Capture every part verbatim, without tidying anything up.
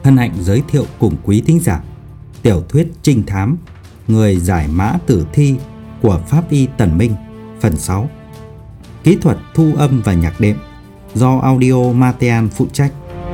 hân hạnh giới thiệu cùng quý thính giả tiểu thuyết trinh thám Người giải mã tử thi của Pháp Y Tần Minh phần sáu. Kỹ thuật thu âm và nhạc đệm do Audio Matean phụ trách.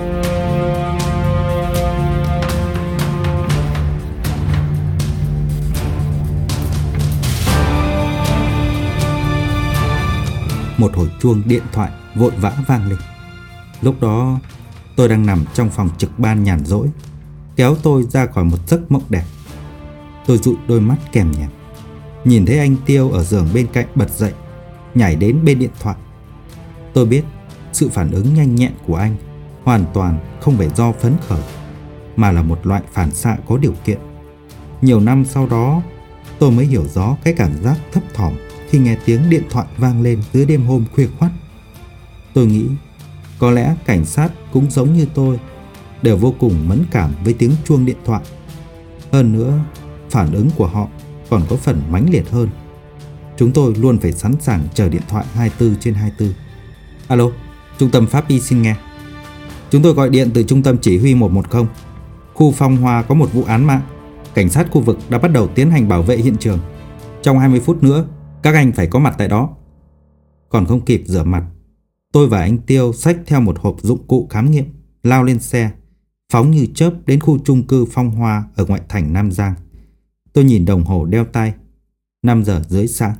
Một hồi chuông điện thoại vội vã vang lên. Lúc đó tôi đang nằm trong phòng trực ban nhàn rỗi, kéo tôi ra khỏi một giấc mộng đẹp. Tôi dụi đôi mắt kèm nhèm, nhìn thấy anh Tiêu ở giường bên cạnh bật dậy, nhảy đến bên điện thoại. Tôi biết sự phản ứng nhanh nhẹn của anh hoàn toàn không phải do phấn khởi, mà là một loại phản xạ có điều kiện. Nhiều năm sau đó, tôi mới hiểu rõ cái cảm giác thấp thỏm khi nghe tiếng điện thoại vang lên giữa đêm hôm khuya khoắt. Tôi nghĩ có lẽ cảnh sát cũng giống như tôi, đều vô cùng mẫn cảm với tiếng chuông điện thoại. Hơn nữa, phản ứng của họ còn có phần mãnh liệt hơn. Chúng tôi luôn phải sẵn sàng chờ điện thoại hai mươi bốn trên hai mươi bốn. Alo, trung tâm Pháp Y xin nghe. Chúng tôi gọi điện từ trung tâm chỉ huy một một không. Khu Phong Hoa có một vụ án mạng. Cảnh sát khu vực đã bắt đầu tiến hành bảo vệ hiện trường. Trong hai mươi phút nữa, các anh phải có mặt tại đó. Còn không kịp rửa mặt, tôi và anh Tiêu xách theo một hộp dụng cụ khám nghiệm, lao lên xe, phóng như chớp đến khu chung cư Phong Hoa ở ngoại thành Nam Giang. Tôi nhìn đồng hồ đeo tay, năm giờ rưỡi sáng.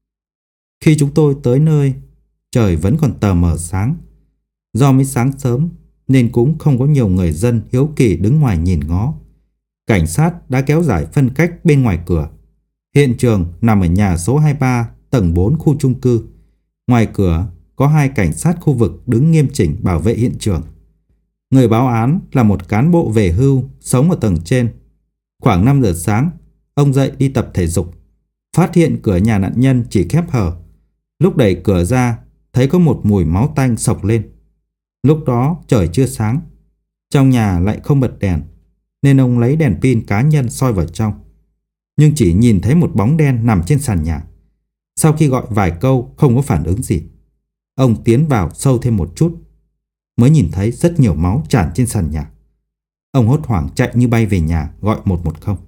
Khi chúng tôi tới nơi, trời vẫn còn tờ mờ sáng. Do mới sáng sớm nên cũng không có nhiều người dân hiếu kỳ đứng ngoài nhìn ngó. Cảnh sát đã kéo dài phân cách bên ngoài cửa. Hiện trường nằm ở nhà số hai mươi ba, tầng bốn khu chung cư. Ngoài cửa có hai cảnh sát khu vực đứng nghiêm chỉnh bảo vệ hiện trường. Người báo án là một cán bộ về hưu sống ở tầng trên. Khoảng năm giờ sáng, ông dậy đi tập thể dục, phát hiện cửa nhà nạn nhân chỉ khép hờ. Lúc đẩy cửa ra, thấy có một mùi máu tanh sộc lên. Lúc đó trời chưa sáng, trong nhà lại không bật đèn, nên ông lấy đèn pin cá nhân soi vào trong, nhưng chỉ nhìn thấy một bóng đen nằm trên sàn nhà. Sau khi gọi vài câu không có phản ứng gì, ông tiến vào sâu thêm một chút, mới nhìn thấy rất nhiều máu tràn trên sàn nhà. Ông hốt hoảng chạy như bay về nhà gọi một một không.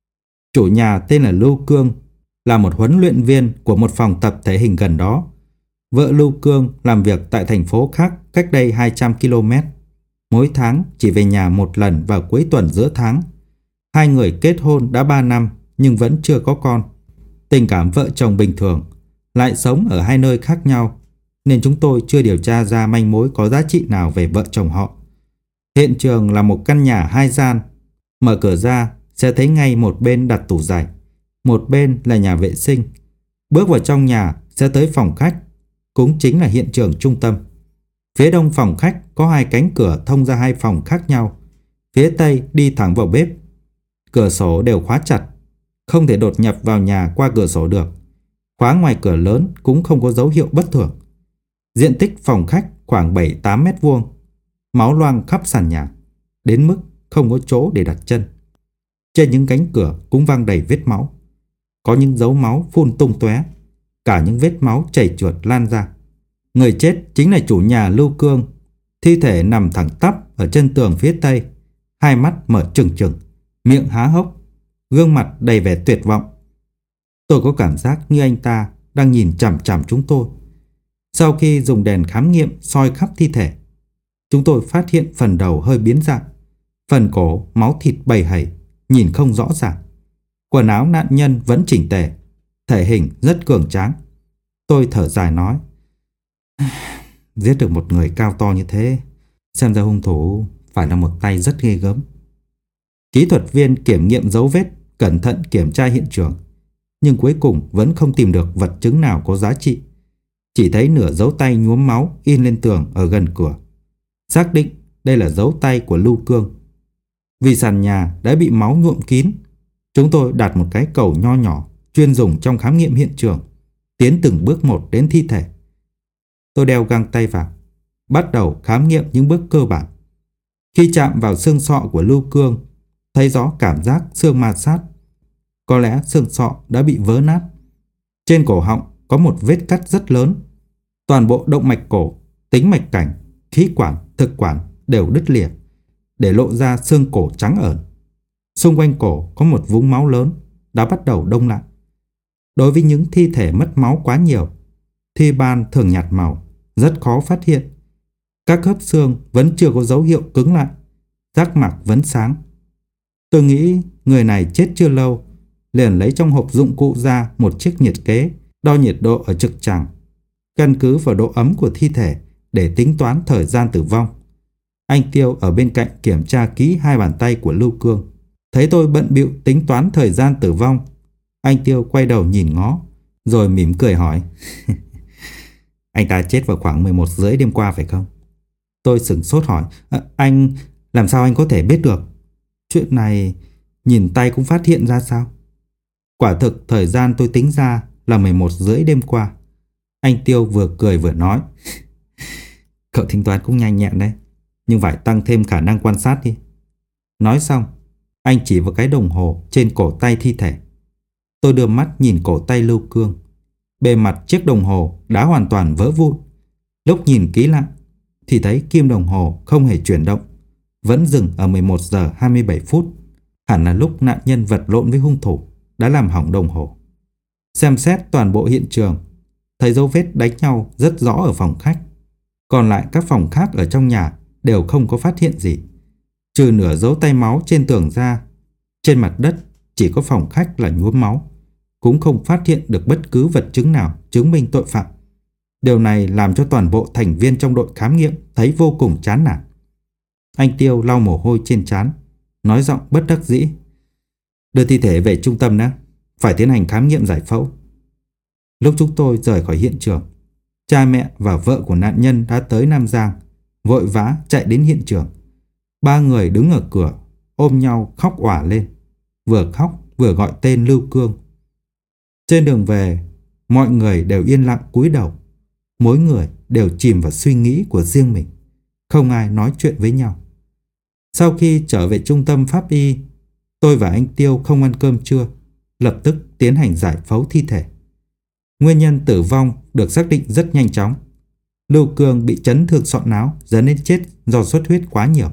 Chủ nhà tên là Lưu Cương, là một huấn luyện viên của một phòng tập thể hình gần đó. Vợ Lưu Cương làm việc tại thành phố khác cách đây hai trăm ki lô mét. Mỗi tháng chỉ về nhà một lần vào cuối tuần giữa tháng. Hai người kết hôn đã ba năm nhưng vẫn chưa có con. Tình cảm vợ chồng bình thường, lại sống ở hai nơi khác nhau, nên chúng tôi chưa điều tra ra manh mối có giá trị nào về vợ chồng họ. Hiện trường là một căn nhà hai gian. Mở cửa ra sẽ thấy ngay một bên đặt tủ giày, một bên là nhà vệ sinh. Bước vào trong nhà sẽ tới phòng khách, cũng chính là hiện trường trung tâm. Phía đông phòng khách có hai cánh cửa thông ra hai phòng khác nhau. Phía tây đi thẳng vào bếp. Cửa sổ đều khóa chặt, không thể đột nhập vào nhà qua cửa sổ được. Khóa ngoài cửa lớn cũng không có dấu hiệu bất thường. Diện tích phòng khách khoảng bảy tám mét vuông. Máu loang khắp sàn nhà, đến mức không có chỗ để đặt chân. Trên những cánh cửa cũng văng đầy vết máu. Có những dấu máu phun tung tóe, cả những vết máu chảy chuột lan ra. Người chết chính là chủ nhà Lưu Cương. Thi thể nằm thẳng tắp ở chân tường phía tây, hai mắt mở trừng trừng, miệng há hốc, gương mặt đầy vẻ tuyệt vọng. Tôi có cảm giác như anh ta đang nhìn chằm chằm chúng tôi. Sau khi dùng đèn khám nghiệm soi khắp thi thể, chúng tôi phát hiện phần đầu hơi biến dạng, phần cổ máu thịt bầy hẩy, nhìn không rõ ràng. Quần áo nạn nhân vẫn chỉnh tề, thể hình rất cường tráng. Tôi thở dài nói, giết được một người cao to như thế, xem ra hung thủ phải là một tay rất ghê gớm. Kỹ thuật viên kiểm nghiệm dấu vết, cẩn thận kiểm tra hiện trường, nhưng cuối cùng vẫn không tìm được vật chứng nào có giá trị. Chỉ thấy nửa dấu tay nhuốm máu in lên tường ở gần cửa. Xác định đây là dấu tay của Lưu Cương. Vì sàn nhà đã bị máu nhuộm kín, chúng tôi đặt một cái cầu nho nhỏ chuyên dùng trong khám nghiệm hiện trường, tiến từng bước một đến thi thể. Tôi đeo găng tay vào, bắt đầu khám nghiệm những bước cơ bản. Khi chạm vào xương sọ của Lưu Cương, thấy rõ cảm giác xương ma sát. Có lẽ xương sọ đã bị vỡ nát. Trên cổ họng có một vết cắt rất lớn. Toàn bộ động mạch cổ, tĩnh mạch cảnh, khí quản, thực quản đều đứt lìa. để lộ ra xương cổ trắng ẩn. Xung quanh cổ có một vũng máu lớn đã bắt đầu đông lại. Đối với những thi thể mất máu quá nhiều, thi ban thường nhạt màu, rất khó phát hiện. Các khớp xương vẫn chưa có dấu hiệu cứng lại, giác mạc vẫn sáng. Tôi nghĩ người này chết chưa lâu, liền lấy trong hộp dụng cụ ra một chiếc nhiệt kế đo nhiệt độ ở trực tràng, căn cứ vào độ ấm của thi thể để tính toán thời gian tử vong. Anh Tiêu ở bên cạnh kiểm tra kỹ hai bàn tay của Lưu Cương. Thấy tôi bận bịu tính toán thời gian tử vong, anh Tiêu quay đầu nhìn ngó, rồi mỉm cười hỏi: Anh ta chết vào khoảng mười một rưỡi đêm qua phải không? Tôi sửng sốt hỏi: à, Anh, làm sao anh có thể biết được? Chuyện này nhìn tay cũng phát hiện ra sao? Quả thực thời gian tôi tính ra là mười một rưỡi đêm qua. Anh Tiêu vừa cười vừa nói: Cậu tính toán cũng nhanh nhẹn đấy, nhưng phải tăng thêm khả năng quan sát đi. Nói xong, anh chỉ vào cái đồng hồ trên cổ tay thi thể. Tôi đưa mắt nhìn cổ tay Lưu Cương. Bề mặt chiếc đồng hồ đã hoàn toàn vỡ vụn. Lúc nhìn kỹ lại thì thấy kim đồng hồ không hề chuyển động, vẫn dừng ở mười một giờ hai mươi bảy phút. Hẳn là lúc nạn nhân vật lộn với hung thủ đã làm hỏng đồng hồ. Xem xét toàn bộ hiện trường, thấy dấu vết đánh nhau rất rõ ở phòng khách. Còn lại các phòng khác ở trong nhà đều không có phát hiện gì. Trừ nửa dấu tay máu trên tường ra, trên mặt đất chỉ có phòng khách là nhuốm máu, cũng không phát hiện được bất cứ vật chứng nào chứng minh tội phạm. Điều này làm cho toàn bộ thành viên trong đội khám nghiệm thấy vô cùng chán nản. Anh Tiêu lau mồ hôi trên trán, nói giọng bất đắc dĩ: Đưa thi thể về trung tâm đã, phải tiến hành khám nghiệm giải phẫu. Lúc chúng tôi rời khỏi hiện trường, cha mẹ và vợ của nạn nhân đã tới Nam Giang, vội vã chạy đến hiện trường. Ba người đứng ở cửa, ôm nhau khóc òa lên, vừa khóc vừa gọi tên Lưu Cương. Trên đường về, mọi người đều yên lặng cúi đầu, mỗi người đều chìm vào suy nghĩ của riêng mình, không ai nói chuyện với nhau. Sau khi trở về trung tâm pháp y, tôi và anh Tiêu không ăn cơm trưa, lập tức tiến hành giải phẫu thi thể. Nguyên nhân tử vong được xác định rất nhanh chóng. Lưu Cương bị chấn thương sọ não dẫn đến chết do xuất huyết quá nhiều.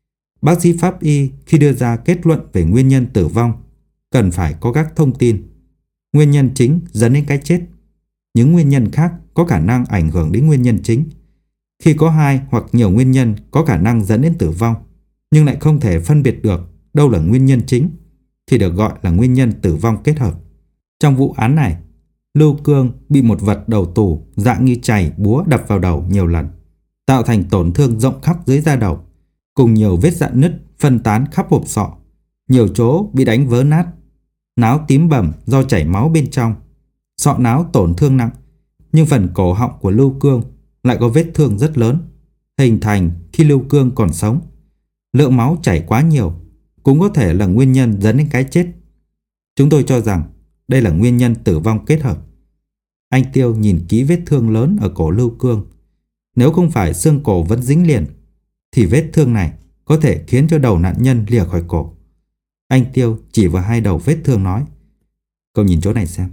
Bác sĩ pháp y khi đưa ra kết luận về nguyên nhân tử vong cần phải có các thông tin: nguyên nhân chính dẫn đến cái chết, những nguyên nhân khác có khả năng ảnh hưởng đến nguyên nhân chính. Khi có hai hoặc nhiều nguyên nhân có khả năng dẫn đến tử vong, nhưng lại không thể phân biệt được đâu là nguyên nhân chính, thì được gọi là nguyên nhân tử vong kết hợp. Trong vụ án này, Lưu Cương bị một vật đầu tù dạng như chày búa đập vào đầu nhiều lần, tạo thành tổn thương rộng khắp dưới da đầu, cùng nhiều vết rạn nứt phân tán khắp hộp sọ, nhiều chỗ bị đánh vỡ nát, náo tím bầm do chảy máu bên trong, sọ não tổn thương nặng, nhưng phần cổ họng của Lưu Cương lại có vết thương rất lớn, hình thành khi Lưu Cương còn sống. Lượng máu chảy quá nhiều cũng có thể là nguyên nhân dẫn đến cái chết. Chúng tôi cho rằng đây là nguyên nhân tử vong kết hợp. Anh Tiêu nhìn kỹ vết thương lớn ở cổ Lưu Cương. Nếu không phải xương cổ vẫn dính liền, thì vết thương này có thể khiến cho đầu nạn nhân lìa khỏi cổ. Anh Tiêu chỉ vào hai đầu vết thương nói: Cậu nhìn chỗ này xem.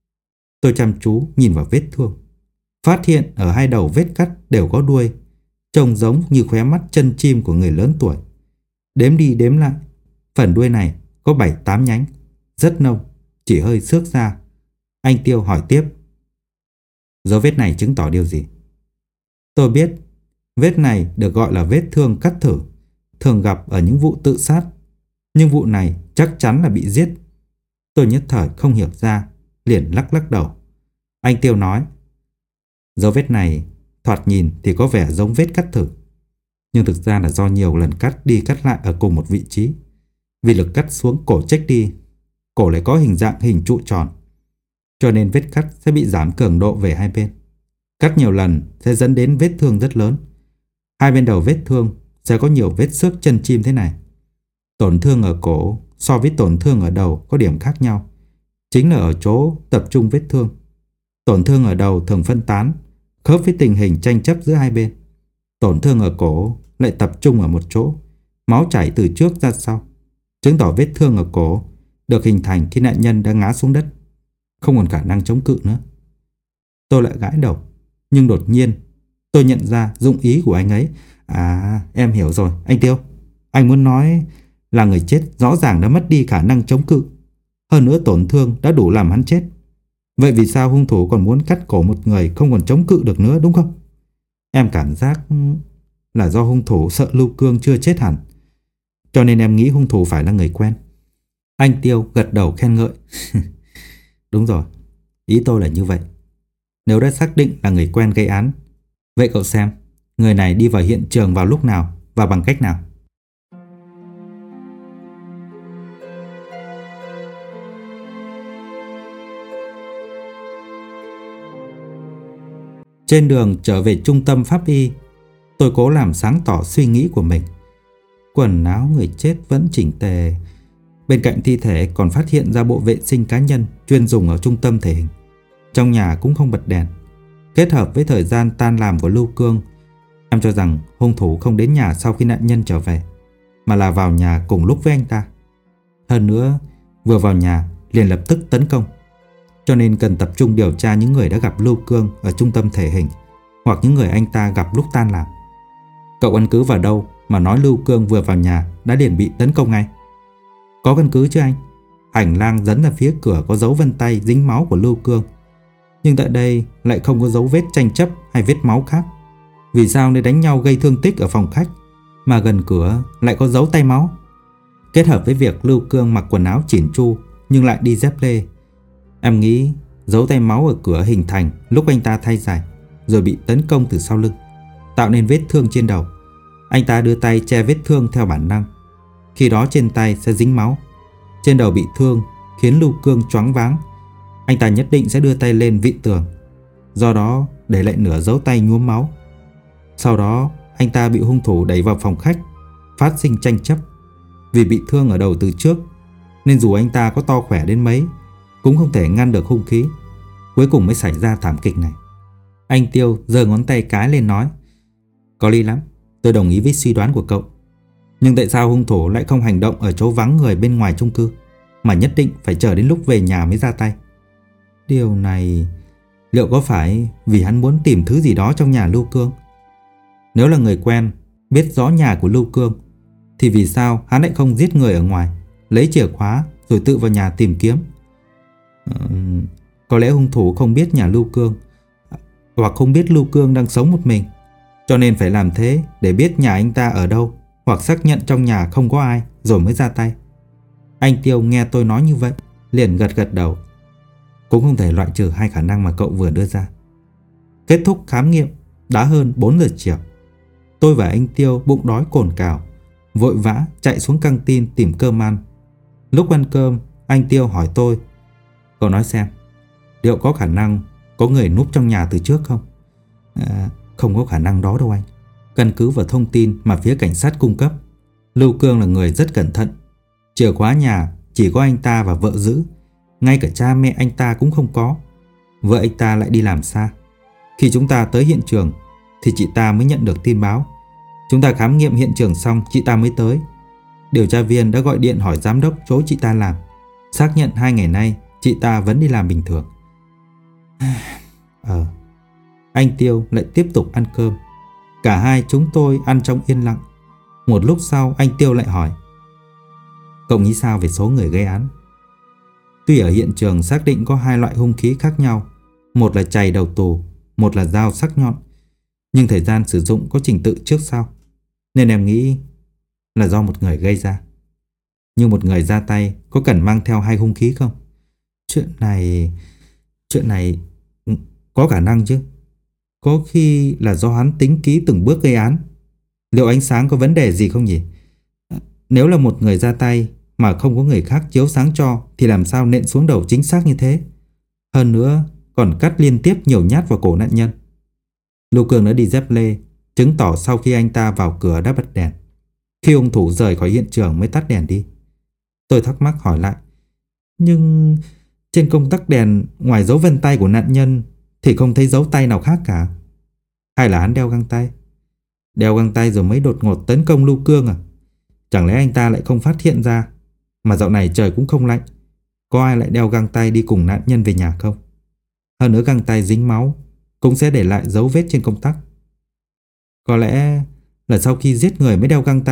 Tôi chăm chú nhìn vào vết thương, phát hiện ở hai đầu vết cắt đều có đuôi, trông giống như khóe mắt chân chim của người lớn tuổi. Đếm đi đếm lại, phần đuôi này có bảy tám nhánh, rất nông, chỉ hơi xước ra. Anh Tiêu hỏi tiếp: Dấu vết này chứng tỏ điều gì? Tôi biết vết này được gọi là vết thương cắt thử, thường gặp ở những vụ tự sát, nhưng vụ này chắc chắn là bị giết. Tôi nhất thời không hiểu ra, liền lắc lắc đầu. Anh Tiêu nói: Dấu vết này thoạt nhìn thì có vẻ giống vết cắt thử, nhưng thực ra là do nhiều lần cắt đi cắt lại ở cùng một vị trí. Vì lực cắt xuống cổ trách đi, cổ lại có hình dạng hình trụ tròn, cho nên vết cắt sẽ bị giảm cường độ về hai bên. Cắt nhiều lần sẽ dẫn đến vết thương rất lớn. Hai bên đầu vết thương sẽ có nhiều vết xước chân chim thế này. Tổn thương ở cổ so với tổn thương ở đầu có điểm khác nhau, chính là ở chỗ tập trung vết thương. Tổn thương ở đầu thường phân tán, khớp với tình hình tranh chấp giữa hai bên. Tổn thương ở cổ lại tập trung ở một chỗ, máu chảy từ trước ra sau, chứng tỏ vết thương ở cổ được hình thành khi nạn nhân đã ngã xuống đất, không còn khả năng chống cự nữa. Tôi lại gãi đầu, nhưng đột nhiên tôi nhận ra dụng ý của anh ấy. À, em hiểu rồi, anh Tiêu. Anh muốn nói là người chết rõ ràng đã mất đi khả năng chống cự. Hơn nữa tổn thương đã đủ làm hắn chết. Vậy vì sao hung thủ còn muốn cắt cổ một người không còn chống cự được nữa, đúng không? Em cảm giác là do hung thủ sợ Lưu Cương chưa chết hẳn, cho nên em nghĩ hung thủ phải là người quen. Anh Tiêu gật đầu khen ngợi. Đúng rồi, ý tôi là như vậy. Nếu đã xác định là người quen gây án, vậy cậu xem, người này đi vào hiện trường vào lúc nào và bằng cách nào? Trên đường trở về trung tâm pháp y, tôi cố làm sáng tỏ suy nghĩ của mình. Quần áo người chết vẫn chỉnh tề. Bên cạnh thi thể còn phát hiện ra bộ vệ sinh cá nhân chuyên dùng ở trung tâm thể hình. Trong nhà cũng không bật đèn. Kết hợp với thời gian tan làm của Lưu Cương, em cho rằng hung thủ không đến nhà sau khi nạn nhân trở về, mà là vào nhà cùng lúc với anh ta. Hơn nữa, vừa vào nhà liền lập tức tấn công. Cho nên cần tập trung điều tra những người đã gặp Lưu Cương ở trung tâm thể hình, hoặc những người anh ta gặp lúc tan làm. Cậu căn cứ vào đâu mà nói Lưu Cương vừa vào nhà đã liền bị tấn công ngay? Có căn cứ chứ anh. Hành lang dẫn ra phía cửa có dấu vân tay dính máu của Lưu Cương, nhưng tại đây lại không có dấu vết tranh chấp hay vết máu khác. Vì sao nơi đánh nhau gây thương tích ở phòng khách mà gần cửa lại có dấu tay máu? Kết hợp với việc Lưu Cương mặc quần áo chỉn chu nhưng lại đi dép lê, em nghĩ dấu tay máu ở cửa hình thành lúc anh ta thay giày rồi bị tấn công từ sau lưng, tạo nên vết thương trên đầu. Anh ta đưa tay che vết thương theo bản năng, khi đó trên tay sẽ dính máu. Trên đầu bị thương khiến Lưu Cương choáng váng, anh ta nhất định sẽ đưa tay lên vịn tường, do đó để lại nửa dấu tay nhuốm máu. Sau đó anh ta bị hung thủ đẩy vào phòng khách, phát sinh tranh chấp. Vì bị thương ở đầu từ trước nên dù anh ta có to khỏe đến mấy cũng không thể ngăn được hung khí, cuối cùng mới xảy ra thảm kịch này. Anh Tiêu giơ ngón tay cái lên nói: Có lý lắm, tôi đồng ý với suy đoán của cậu. Nhưng tại sao hung thủ lại không hành động ở chỗ vắng người bên ngoài chung cư, mà nhất định phải chờ đến lúc về nhà mới ra tay? Điều này liệu có phải vì hắn muốn tìm thứ gì đó trong nhà Lưu Cương? Nếu là người quen, biết rõ nhà của Lưu Cương, thì vì sao hắn lại không giết người ở ngoài, lấy chìa khóa rồi tự vào nhà tìm kiếm? Ừ, có lẽ hung thủ không biết nhà Lưu Cương, hoặc không biết Lưu Cương đang sống một mình, cho nên phải làm thế để biết nhà anh ta ở đâu, hoặc xác nhận trong nhà không có ai rồi mới ra tay. Anh Tiêu nghe tôi nói như vậy liền gật gật đầu. Cũng không thể loại trừ hai khả năng mà cậu vừa đưa ra. Kết thúc khám nghiệm đã hơn bốn giờ chiều. Tôi và anh Tiêu bụng đói cồn cào, vội vã chạy xuống căng tin tìm cơm ăn. Lúc ăn cơm, anh Tiêu hỏi tôi: Cậu nói xem, liệu có khả năng có người núp trong nhà từ trước không? À, không có khả năng đó đâu anh. Căn cứ vào thông tin mà phía cảnh sát cung cấp, Lưu Cương là người rất cẩn thận. Chìa khóa nhà chỉ có anh ta và vợ giữ, ngay cả cha mẹ anh ta cũng không có. Vợ anh ta lại đi làm xa. Khi chúng ta tới hiện trường thì chị ta mới nhận được tin báo. Chúng ta khám nghiệm hiện trường xong chị ta mới tới. Điều tra viên đã gọi điện hỏi giám đốc chỗ chị ta làm, xác nhận hai ngày nay chị ta vẫn đi làm bình thường. Ờ Anh Tiêu lại tiếp tục ăn cơm. Cả hai chúng tôi ăn trong yên lặng. Một lúc sau anh Tiêu lại hỏi: Cậu nghĩ sao về số người gây án? Tuy ở hiện trường xác định có hai loại hung khí khác nhau, một là chày đầu tù, một là dao sắc nhọn, nhưng thời gian sử dụng có trình tự trước sau, nên em nghĩ là do một người gây ra. Nhưng một người ra tay có cần mang theo hai hung khí không? Chuyện này... Chuyện này có khả năng chứ. Có khi là do hắn tính kỹ từng bước gây án. Liệu ánh sáng có vấn đề gì không nhỉ? Nếu là một người ra tay mà không có người khác chiếu sáng cho thì làm sao nện xuống đầu chính xác như thế? Hơn nữa còn cắt liên tiếp nhiều nhát vào cổ nạn nhân. Lưu Cương đã đi dép lê, chứng tỏ sau khi anh ta vào cửa đã bật đèn. Khi hung thủ rời khỏi hiện trường mới tắt đèn đi. Tôi thắc mắc hỏi lại: Nhưng trên công tắc đèn ngoài dấu vân tay của nạn nhân thì không thấy dấu tay nào khác cả. Hay là hắn đeo găng tay? Đeo găng tay rồi mới đột ngột tấn công Lưu Cương à? Chẳng lẽ anh ta lại không phát hiện ra? Mà dạo này trời cũng không lạnh, có ai lại đeo găng tay đi cùng nạn nhân về nhà không? Hơn nữa găng tay dính máu cũng sẽ để lại dấu vết trên công tắc. Có lẽ là sau khi giết người mới đeo găng tay.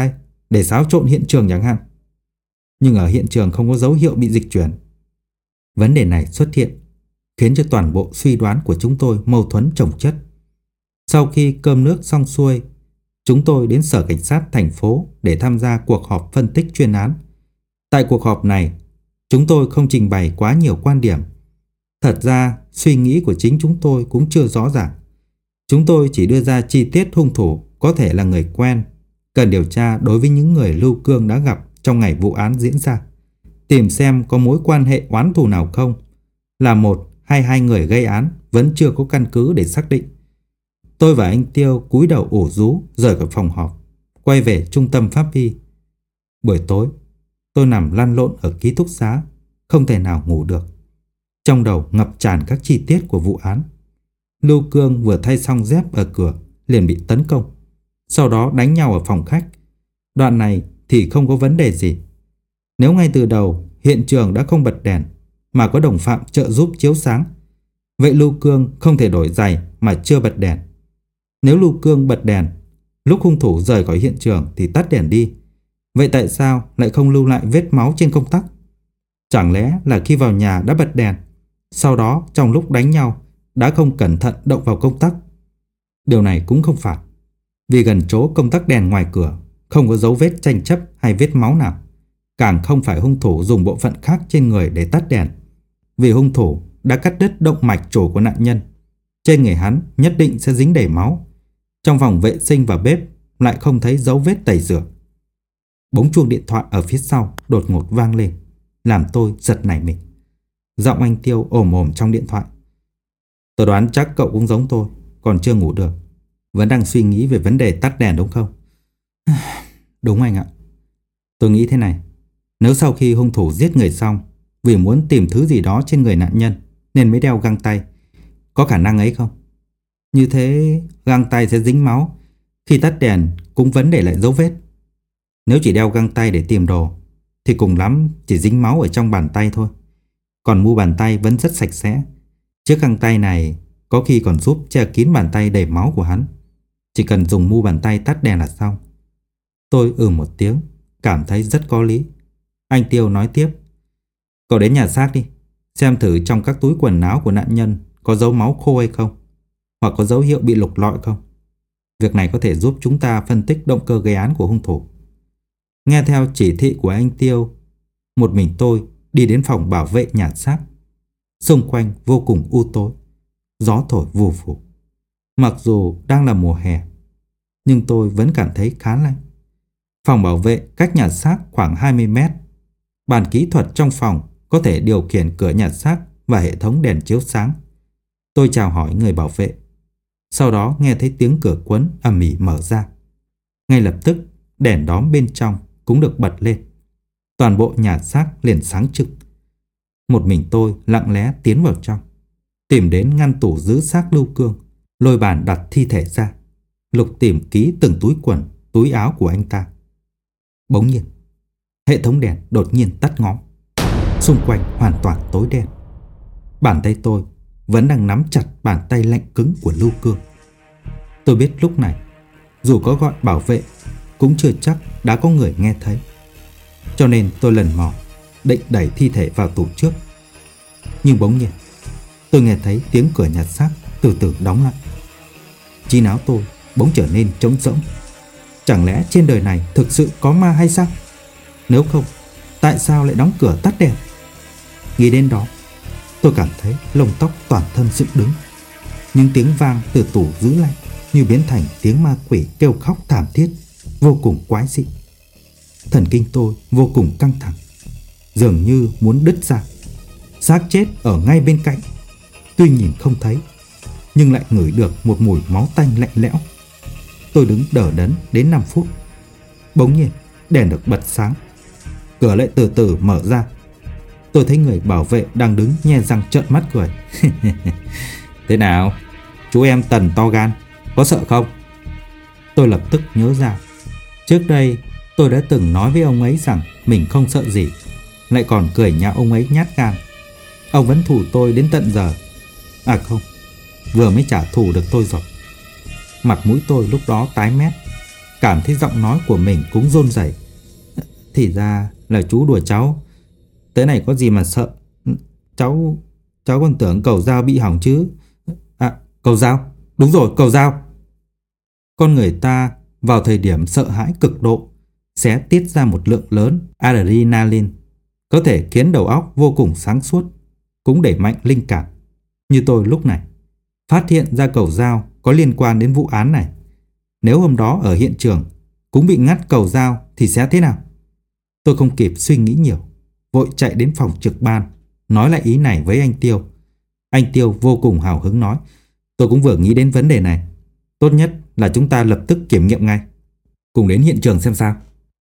để xáo trộn hiện trường chẳng hạn. Nhưng ở hiện trường không có dấu hiệu bị dịch chuyển. Vấn đề này xuất hiện khiến cho toàn bộ suy đoán của chúng tôi mâu thuẫn chồng chất. Sau khi cơm nước xong xuôi, chúng tôi đến sở cảnh sát thành phố để tham gia cuộc họp phân tích chuyên án. Tại cuộc họp này, chúng tôi không trình bày quá nhiều quan điểm. Thật ra, suy nghĩ của chính chúng tôi cũng chưa rõ ràng. Chúng tôi chỉ đưa ra chi tiết hung thủ có thể là người quen, cần điều tra đối với những người Lưu Cương đã gặp trong ngày vụ án diễn ra, tìm xem có mối quan hệ oán thù nào không, là một hay hai người gây án vẫn chưa có căn cứ để xác định. Tôi và anh Tiêu cúi đầu ủ rú rời khỏi phòng họp, quay về trung tâm pháp y. Buổi tối, tôi nằm lăn lộn ở ký túc xá, không thể nào ngủ được. Trong đầu ngập tràn các chi tiết của vụ án. Lưu Cương vừa thay xong dép ở cửa liền bị tấn công, sau đó đánh nhau ở phòng khách. Đoạn này thì không có vấn đề gì. Nếu ngay từ đầu hiện trường đã không bật đèn mà có đồng phạm trợ giúp chiếu sáng, vậy Lưu Cương không thể đổi giày mà chưa bật đèn. Nếu Lưu Cương bật đèn lúc hung thủ rời khỏi hiện trường thì tắt đèn đi, vậy tại sao lại không lưu lại vết máu trên công tắc? Chẳng lẽ là khi vào nhà đã bật đèn, sau đó trong lúc đánh nhau đã không cẩn thận động vào công tắc? Điều này cũng không phải, vì gần chỗ công tắc đèn ngoài cửa không có dấu vết tranh chấp hay vết máu nào. Càng không phải hung thủ dùng bộ phận khác trên người để tắt đèn, vì hung thủ đã cắt đứt động mạch chủ của nạn nhân. Trên người hắn nhất định sẽ dính đầy máu. Trong phòng vệ sinh và bếp lại không thấy dấu vết tẩy rửa. Bóng chuông điện thoại ở phía sau đột ngột vang lên, làm tôi giật nảy mình. Giọng anh Tiêu ồm ồm trong điện thoại. Tôi đoán chắc cậu cũng giống tôi, còn chưa ngủ được, vẫn đang suy nghĩ về vấn đề tắt đèn đúng không? Đúng anh ạ. Tôi nghĩ thế này, nếu sau khi hung thủ giết người xong, vì muốn tìm thứ gì đó trên người nạn nhân nên mới đeo găng tay, có khả năng ấy không? Như thế găng tay sẽ dính máu, khi tắt đèn cũng vẫn để lại dấu vết. Nếu chỉ đeo găng tay để tìm đồ thì cùng lắm chỉ dính máu ở trong bàn tay thôi, còn mu bàn tay vẫn rất sạch sẽ. Chiếc găng tay này có khi còn giúp che kín bàn tay đầy máu của hắn. Chỉ cần dùng mu bàn tay tắt đèn là xong. Tôi ừ một tiếng, cảm thấy rất có lý. Anh Tiêu nói tiếp. Cậu đến nhà xác đi, xem thử trong các túi quần áo của nạn nhân có dấu máu khô hay không, hoặc có dấu hiệu bị lục lọi không. Việc này có thể giúp chúng ta phân tích động cơ gây án của hung thủ. Nghe theo chỉ thị của anh Tiêu, một mình tôi đi đến phòng bảo vệ nhà xác. Xung quanh vô cùng u tối, gió thổi vù vù. Mặc dù đang là mùa hè, nhưng tôi vẫn cảm thấy khá lạnh. Phòng bảo vệ cách nhà xác khoảng hai mươi mét. Bàn kỹ thuật trong phòng có thể điều khiển cửa nhà xác và hệ thống đèn chiếu sáng. Tôi chào hỏi người bảo vệ. Sau đó nghe thấy tiếng cửa cuốn ầm ĩ mở ra. Ngay lập tức đèn đóm bên trong cũng được bật lên. Toàn bộ nhà xác liền sáng trực. Một mình tôi lặng lẽ tiến vào trong, tìm đến ngăn tủ giữ xác Lưu Cương, lôi bàn đặt thi thể ra, lục tìm kỹ từng túi quần, túi áo của anh ta. Bỗng nhiên, hệ thống đèn đột nhiên tắt ngóm. Xung quanh hoàn toàn tối đen. Bàn tay tôi vẫn đang nắm chặt bàn tay lạnh cứng của Lưu Cương. Tôi biết lúc này, dù có gọi bảo vệ, cũng chưa chắc đã có người nghe thấy. Cho nên tôi lần mò, định đẩy thi thể vào tủ trước. Nhưng bỗng nhiên, tôi nghe thấy tiếng cửa nhà xác từ từ đóng lại. Trí não tôi bỗng trở nên trống rỗng. Chẳng lẽ trên đời này thực sự có ma hay sao? Nếu không, tại sao lại đóng cửa tắt đèn? Nghĩ đến đó, tôi cảm thấy lông tóc toàn thân dựng đứng. Những tiếng vang từ tủ giữ lạnh như biến thành tiếng ma quỷ kêu khóc thảm thiết, vô cùng quái dị. Thần kinh tôi vô cùng căng thẳng, dường như muốn đứt ra. Xác chết ở ngay bên cạnh, tuy nhìn không thấy, nhưng lại ngửi được một mùi máu tanh lạnh lẽo. Tôi đứng đờ đẫn đến năm phút. Bỗng nhiên đèn được bật sáng, cửa lại từ từ mở ra. Tôi thấy người bảo vệ đang đứng nhe răng trợn mắt cười. Thế nào, chú em Tần to gan, có sợ không? Tôi lập tức nhớ ra, trước đây tôi đã từng nói với ông ấy rằng mình không sợ gì, lại còn cười nhạo ông ấy nhát gan. Ông vẫn thù tôi đến tận giờ. À không, vừa mới trả thù được tôi rồi. Mặt mũi tôi lúc đó tái mét. cảm thấy giọng nói của mình cũng run rẩy. Thì ra là chú đùa cháu. Thế này có gì mà sợ. Cháu Cháu còn tưởng cầu dao bị hỏng chứ. À, cầu dao. Đúng rồi, cầu dao. Con người ta vào thời điểm sợ hãi cực độ sẽ tiết ra một lượng lớn adrenaline, có thể khiến đầu óc vô cùng sáng suốt, cũng đẩy mạnh linh cảm. Như tôi lúc này phát hiện ra cầu dao có liên quan đến vụ án này. Nếu hôm đó ở hiện trường cũng bị ngắt cầu dao thì sẽ thế nào? Tôi không kịp suy nghĩ nhiều, vội chạy đến phòng trực ban, nói lại ý này với anh Tiêu. Anh Tiêu vô cùng hào hứng nói, tôi cũng vừa nghĩ đến vấn đề này. Tốt nhất là chúng ta lập tức kiểm nghiệm ngay. Cùng đến hiện trường xem sao.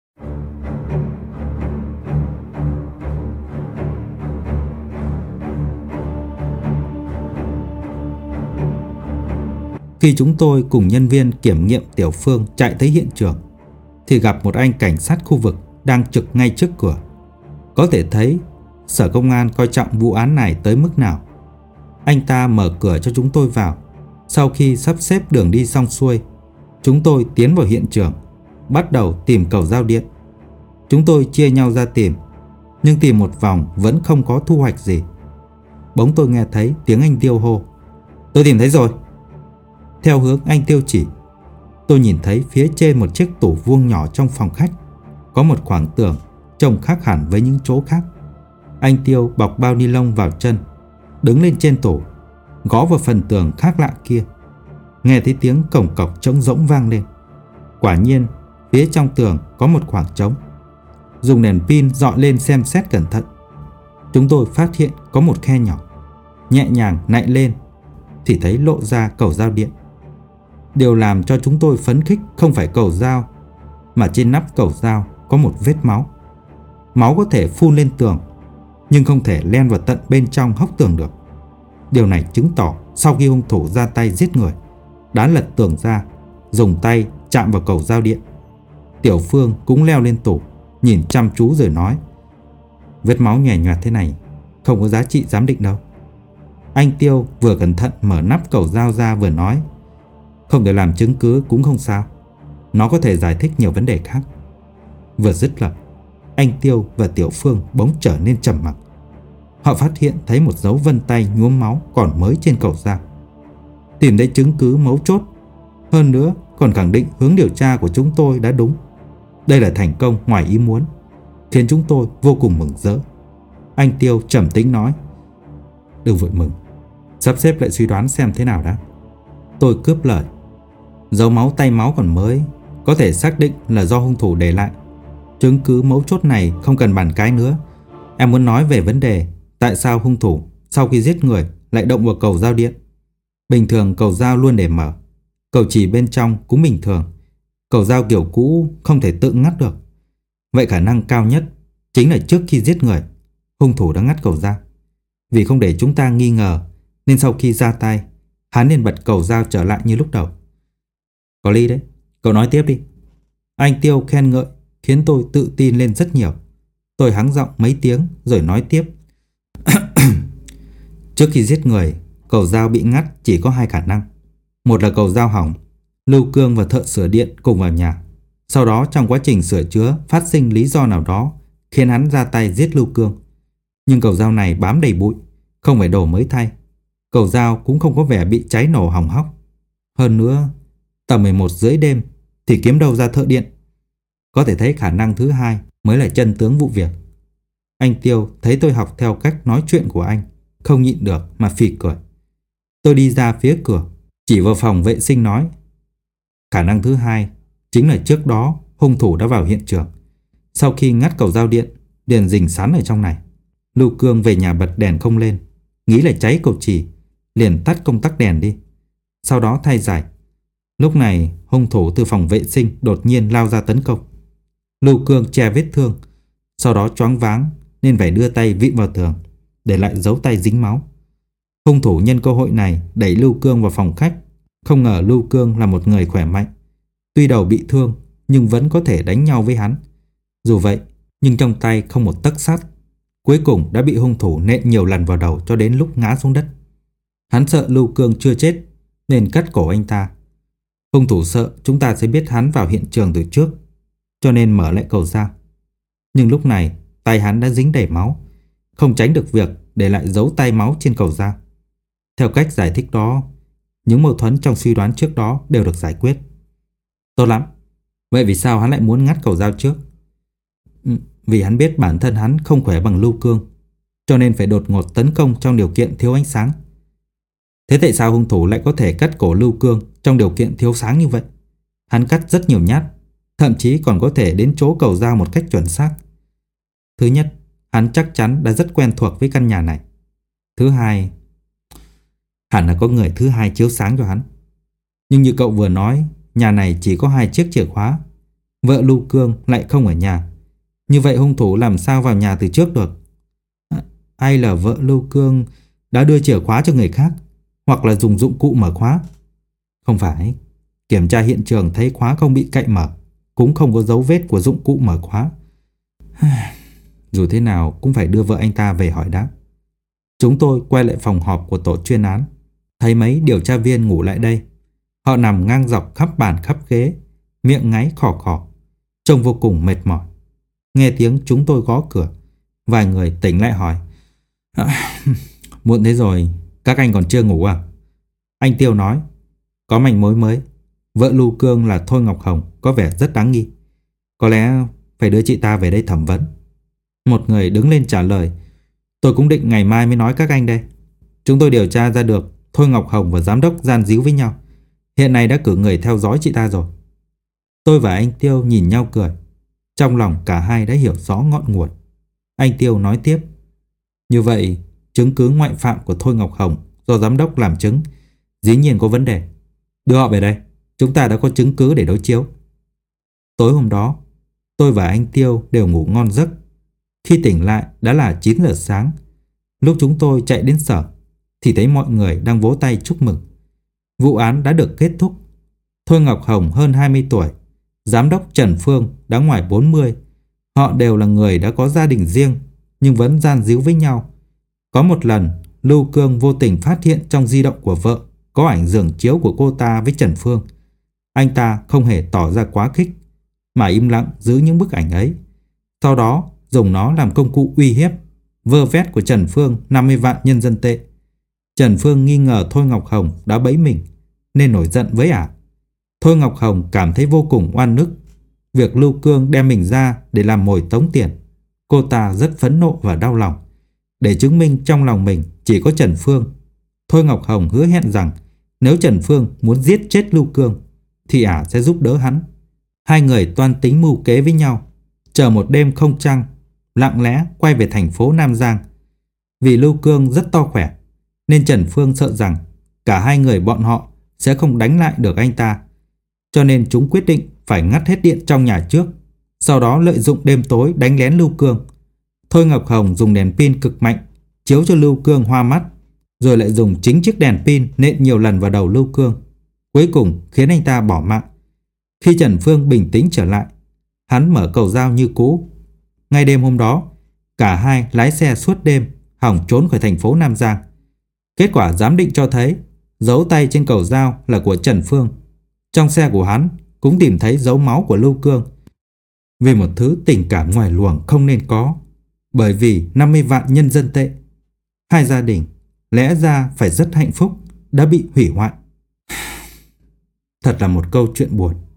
Khi chúng tôi cùng nhân viên kiểm nghiệm Tiểu Phương chạy tới hiện trường thì gặp một anh cảnh sát khu vực đang trực ngay trước cửa. Có thể thấy Sở Công an coi trọng vụ án này tới mức nào. Anh ta mở cửa cho chúng tôi vào. Sau khi sắp xếp đường đi xong xuôi, chúng tôi tiến vào hiện trường, bắt đầu tìm cầu dao điện. Chúng tôi chia nhau ra tìm, nhưng tìm một vòng vẫn không có thu hoạch gì. Bỗng tôi nghe thấy tiếng anh Tiêu hô, tôi tìm thấy rồi. Theo hướng anh Tiêu chỉ, tôi nhìn thấy phía trên một chiếc tủ vuông nhỏ trong phòng khách có một khoảng tường trông khác hẳn với những chỗ khác. Anh Tiêu bọc bao ni lông vào chân, đứng lên trên tủ, gõ vào phần tường khác lạ kia. Nghe thấy tiếng cổng cọc trống rỗng vang lên. Quả nhiên phía trong tường có một khoảng trống. Dùng đèn pin dọi lên xem xét cẩn thận, chúng tôi phát hiện có một khe nhỏ. Nhẹ nhàng nạy lên thì thấy lộ ra cầu dao điện. Điều làm cho chúng tôi phấn khích không phải cầu dao, mà trên nắp cầu dao có một vết máu. Máu có thể phun lên tường, nhưng không thể len vào tận bên trong hốc tường được. Điều này chứng tỏ sau khi hung thủ ra tay giết người, đã lật tường ra, dùng tay chạm vào cầu dao điện. Tiểu Phương cũng leo lên tủ, nhìn chăm chú rồi nói, vết máu nhòe nhòe thế này không có giá trị giám định đâu. Anh Tiêu vừa cẩn thận mở nắp cầu dao ra vừa nói, không thể làm chứng cứ cũng không sao, nó có thể giải thích nhiều vấn đề khác. Vừa dứt lời, anh Tiêu và Tiểu Phương bỗng trở nên trầm mặc. Họ phát hiện thấy một dấu vân tay nhuốm máu còn mới trên cầu dao. Tìm thấy chứng cứ mấu chốt, hơn nữa còn khẳng định hướng điều tra của chúng tôi đã đúng. Đây là thành công ngoài ý muốn, khiến chúng tôi vô cùng mừng rỡ. Anh Tiêu trầm tĩnh nói, đừng vội mừng, sắp xếp lại suy đoán xem thế nào đã. Tôi cướp lời, dấu máu tay máu còn mới, có thể xác định là do hung thủ để lại. Chứng cứ mấu chốt này không cần bàn cãi nữa. Em muốn nói về vấn đề tại sao hung thủ sau khi giết người lại động vào cầu dao điện. Bình thường cầu dao luôn để mở, cầu chỉ bên trong cũng bình thường. Cầu dao kiểu cũ không thể tự ngắt được. Vậy khả năng cao nhất chính là trước khi giết người, hung thủ đã ngắt cầu dao. Vì không để chúng ta nghi ngờ, nên sau khi ra tay, hắn nên bật cầu dao trở lại như lúc đầu. Có lý đấy, cậu nói tiếp đi. Anh Tiêu khen ngợi khiến tôi tự tin lên rất nhiều. Tôi hắng giọng mấy tiếng rồi nói tiếp. Trước khi giết người, cầu dao bị ngắt chỉ có hai khả năng. Một là cầu dao hỏng, Lưu Cương và thợ sửa điện cùng vào nhà. Sau đó trong quá trình sửa chữa phát sinh lý do nào đó khiến hắn ra tay giết Lưu Cương. Nhưng cầu dao này bám đầy bụi, không phải đồ mới thay. Cầu dao cũng không có vẻ bị cháy nổ hỏng hóc. Hơn nữa, tầm mười một rưỡi đêm thì kiếm đâu ra thợ điện. Có thể thấy khả năng thứ hai mới là chân tướng vụ việc. Anh Tiêu thấy tôi học theo cách nói chuyện của anh, không nhịn được mà phì cười. Tôi đi ra phía cửa, chỉ vào phòng vệ sinh nói, khả năng thứ hai chính là trước đó hung thủ đã vào hiện trường. Sau khi ngắt cầu dao điện, đèn rình sắn ở trong này. Lưu Cương về nhà bật đèn không lên, nghĩ là cháy cầu chì, liền tắt công tắc đèn đi, sau đó thay giải. Lúc này hung thủ từ phòng vệ sinh đột nhiên lao ra tấn công. Lưu Cương che vết thương, sau đó choáng váng nên phải đưa tay vịn vào tường, để lại dấu tay dính máu. Hung thủ nhân cơ hội này đẩy Lưu Cương vào phòng khách. Không ngờ Lưu Cương là một người khỏe mạnh, tuy đầu bị thương nhưng vẫn có thể đánh nhau với hắn. Dù vậy nhưng trong tay không một tấc sắt. Cuối cùng đã bị hung thủ nện nhiều lần vào đầu cho đến lúc ngã xuống đất. Hắn sợ Lưu Cương chưa chết nên cắt cổ anh ta. Hung thủ sợ chúng ta sẽ biết hắn vào hiện trường từ trước, cho nên mở lại cầu dao. Nhưng lúc này tay hắn đã dính đầy máu, không tránh được việc để lại dấu tay máu trên cầu dao. Theo cách giải thích đó, những mâu thuẫn trong suy đoán trước đó đều được giải quyết. Tốt lắm. Vậy vì sao hắn lại muốn ngắt cầu dao trước? Ừ, vì hắn biết bản thân hắn không khỏe bằng Lưu Cương, cho nên phải đột ngột tấn công trong điều kiện thiếu ánh sáng. Thế tại sao hung thủ lại có thể cắt cổ Lưu Cương trong điều kiện thiếu sáng như vậy? Hắn cắt rất nhiều nhát, thậm chí còn có thể đến chỗ cầu dao một cách chuẩn xác. Thứ nhất, hắn chắc chắn đã rất quen thuộc với căn nhà này. Thứ hai, hẳn là có người thứ hai chiếu sáng cho hắn. Nhưng như cậu vừa nói, nhà này chỉ có hai chiếc chìa khóa. Vợ Lưu Cương lại không ở nhà. Như vậy hung thủ làm sao vào nhà từ trước được? À, hay là vợ Lưu Cương đã đưa chìa khóa cho người khác, hoặc là dùng dụng cụ mở khóa? Không phải. Kiểm tra hiện trường thấy khóa không bị cậy mở, cũng không có dấu vết của dụng cụ mở khóa. Dù thế nào cũng phải đưa vợ anh ta về hỏi đáp. Chúng tôi quay lại phòng họp của tổ chuyên án, thấy mấy điều tra viên ngủ lại đây. Họ nằm ngang dọc khắp bàn khắp ghế, miệng ngáy khò khò, trông vô cùng mệt mỏi. Nghe tiếng chúng tôi gõ cửa, vài người tỉnh lại hỏi: à, muộn thế rồi, các anh còn chưa ngủ à? Anh Tiêu nói: có manh mối mới. Vợ Lưu Cương là Thôi Ngọc Hồng có vẻ rất đáng nghi. Có lẽ phải đưa chị ta về đây thẩm vấn. Một người đứng lên trả lời: tôi cũng định ngày mai mới nói các anh đây. Chúng tôi điều tra ra được Thôi Ngọc Hồng và giám đốc gian díu với nhau. Hiện nay đã cử người theo dõi chị ta rồi. Tôi và anh Tiêu nhìn nhau cười. Trong lòng cả hai đã hiểu rõ ngọn nguồn. Anh Tiêu nói tiếp: như vậy, chứng cứ ngoại phạm của Thôi Ngọc Hồng do giám đốc làm chứng dĩ nhiên có vấn đề. Đưa họ về đây, chúng ta đã có chứng cứ để đối chiếu. Tối hôm đó, tôi và anh Tiêu đều ngủ ngon giấc. Khi tỉnh lại đã là chín giờ sáng. Lúc chúng tôi chạy đến sở thì thấy mọi người đang vỗ tay chúc mừng. Vụ án đã được kết thúc. Thôi Ngọc Hồng hơn hai mươi tuổi, giám đốc Trần Phương đã ngoài bốn mươi. Họ đều là người đã có gia đình riêng nhưng vẫn gian díu với nhau. Có một lần, Lưu Cương vô tình phát hiện trong di động của vợ có ảnh giường chiếu của cô ta với Trần Phương. Anh ta không hề tỏ ra quá khích, mà im lặng giữ những bức ảnh ấy. Sau đó dùng nó làm công cụ uy hiếp, vơ vét của Trần Phương năm mươi vạn nhân dân tệ. Trần Phương nghi ngờ Thôi Ngọc Hồng đã bẫy mình nên nổi giận với ả. Thôi Ngọc Hồng cảm thấy vô cùng oan ức. Việc Lưu Cương đem mình ra để làm mồi tống tiền, cô ta rất phẫn nộ và đau lòng. Để chứng minh trong lòng mình chỉ có Trần Phương, Thôi Ngọc Hồng hứa hẹn rằng nếu Trần Phương muốn giết chết Lưu Cương thì ả sẽ giúp đỡ hắn. Hai người toan tính mưu kế với nhau, chờ một đêm không trăng, lặng lẽ quay về thành phố Nam Giang. Vì Lưu Cương rất to khỏe nên Trần Phương sợ rằng cả hai người bọn họ sẽ không đánh lại được anh ta, cho nên chúng quyết định phải ngắt hết điện trong nhà trước, sau đó lợi dụng đêm tối đánh lén Lưu Cương. Thôi Ngọc Hồng dùng đèn pin cực mạnh chiếu cho Lưu Cương hoa mắt, rồi lại dùng chính chiếc đèn pin nện nhiều lần vào đầu Lưu Cương, cuối cùng khiến anh ta bỏ mạng. Khi Trần Phương bình tĩnh trở lại, hắn mở cầu dao như cũ. Ngay đêm hôm đó, cả hai lái xe suốt đêm hòng trốn khỏi thành phố Nam Giang. Kết quả giám định cho thấy dấu tay trên cầu dao là của Trần Phương. Trong xe của hắn cũng tìm thấy dấu máu của Lưu Cương. Vì một thứ tình cảm ngoài luồng không nên có, bởi vì năm mươi vạn nhân dân tệ, hai gia đình lẽ ra phải rất hạnh phúc đã bị hủy hoại. Thật là một câu chuyện buồn.